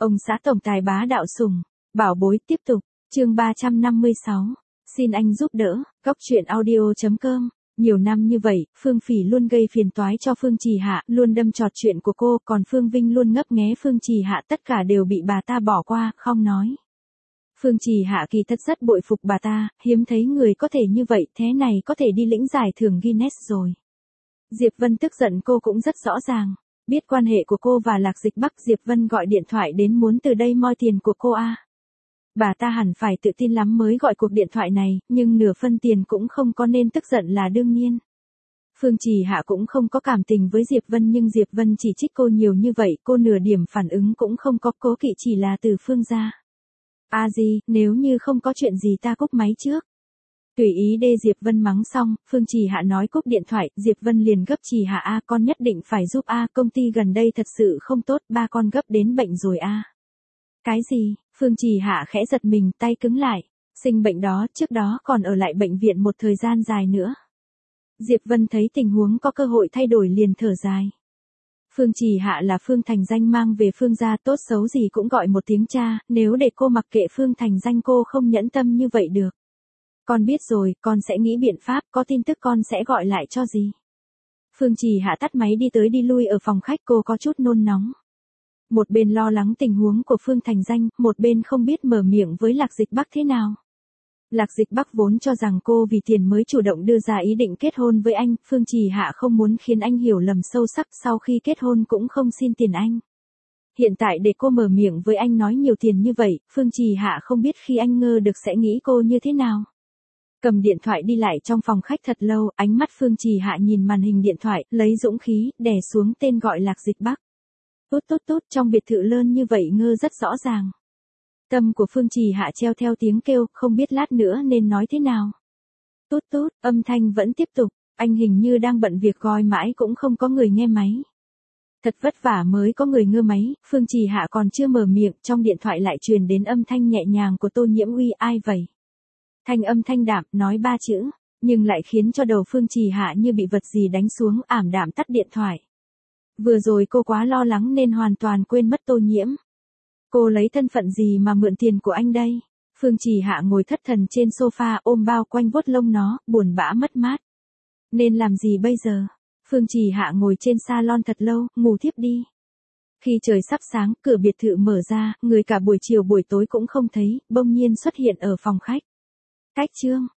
Ông xã tổng tài bá đạo sủng, bảo bối tiếp tục, chương 356. Xin anh giúp đỡ, góc truyện audio.com. Nhiều năm như vậy, Phương Phỉ luôn gây phiền toái cho Phương Trì Hạ, luôn đâm chọt chuyện của cô, còn Phương Vinh luôn ngấp nghé Phương Trì Hạ, tất cả đều bị bà ta bỏ qua, không nói. Phương Trì Hạ kỳ thật rất bội phục bà ta, hiếm thấy người có thể như vậy, thế này có thể đi lĩnh giải thưởng Guinness rồi. Diệp Vân tức giận cô cũng rất rõ ràng. Biết quan hệ của cô và Lạc Dịch Bắc, Diệp Vân gọi điện thoại đến muốn từ đây moi tiền của cô a. Bà ta hẳn phải tự tin lắm mới gọi cuộc điện thoại này, nhưng nửa phân tiền cũng không có nên tức giận là đương nhiên. Phương Trì Hạ cũng không có cảm tình với Diệp Vân nhưng Diệp Vân chỉ trích cô nhiều như vậy, cô nửa điểm phản ứng cũng không có, cố kỵ chỉ là từ Phương gia. A gì, nếu như không có chuyện gì ta cúp máy trước. Tùy ý đê Diệp Vân mắng xong, Phương Trì Hạ nói cúp điện thoại, Diệp Vân liền gấp Trì Hạ a, con nhất định phải giúp a, công ty gần đây thật sự không tốt, ba con gấp đến bệnh rồi a. Cái gì? Phương Trì Hạ khẽ giật mình, tay cứng lại. Sinh bệnh đó, trước đó còn ở lại bệnh viện một thời gian dài nữa. Diệp Vân thấy tình huống có cơ hội thay đổi liền thở dài. Phương Trì Hạ là Phương Thành Danh mang về Phương gia, tốt xấu gì cũng gọi một tiếng cha, nếu để cô mặc kệ Phương Thành Danh cô không nhẫn tâm như vậy được. Con biết rồi, con sẽ nghĩ biện pháp, có tin tức con sẽ gọi lại cho gì. Phương Trì Hạ tắt máy đi tới đi lui ở phòng khách, cô có chút nôn nóng. Một bên lo lắng tình huống của Phương Thành Danh, một bên không biết mở miệng với Lạc Dịch Bắc thế nào. Lạc Dịch Bắc vốn cho rằng cô vì tiền mới chủ động đưa ra ý định kết hôn với anh, Phương Trì Hạ không muốn khiến anh hiểu lầm sâu sắc, sau khi kết hôn cũng không xin tiền anh. Hiện tại để cô mở miệng với anh nói nhiều tiền như vậy, Phương Trì Hạ không biết khi anh ngơ được sẽ nghĩ cô như thế nào. Cầm điện thoại đi lại trong phòng khách thật lâu, ánh mắt Phương Trì Hạ nhìn màn hình điện thoại, lấy dũng khí, đè xuống tên gọi Lạc Dịch Bắc. Tút tút tút, trong biệt thự lớn như vậy ngơ rất rõ ràng. Tâm của Phương Trì Hạ treo theo tiếng kêu, không biết lát nữa nên nói thế nào. Tút tút, âm thanh vẫn tiếp tục, anh hình như đang bận việc gọi mãi cũng không có người nghe máy. Thật vất vả mới có người ngơ máy, Phương Trì Hạ còn chưa mở miệng, trong điện thoại lại truyền đến âm thanh nhẹ nhàng của Tô Nhiễm Uy, ai vậy? Thanh âm thanh đạm, nói 3 chữ, nhưng lại khiến cho đầu Phương Trì Hạ như bị vật gì đánh xuống, ảm đạm tắt điện thoại. Vừa rồi cô quá lo lắng nên hoàn toàn quên mất Tô Nhiễm. Cô lấy thân phận gì mà mượn tiền của anh đây? Phương Trì Hạ ngồi thất thần trên sofa ôm bao quanh vuốt lông nó, buồn bã mất mát. Nên làm gì bây giờ? Phương Trì Hạ ngồi trên salon thật lâu, ngủ thiếp đi. Khi trời sắp sáng, cửa biệt thự mở ra, người cả buổi chiều buổi tối cũng không thấy, bỗng nhiên xuất hiện ở phòng khách. Cách chương.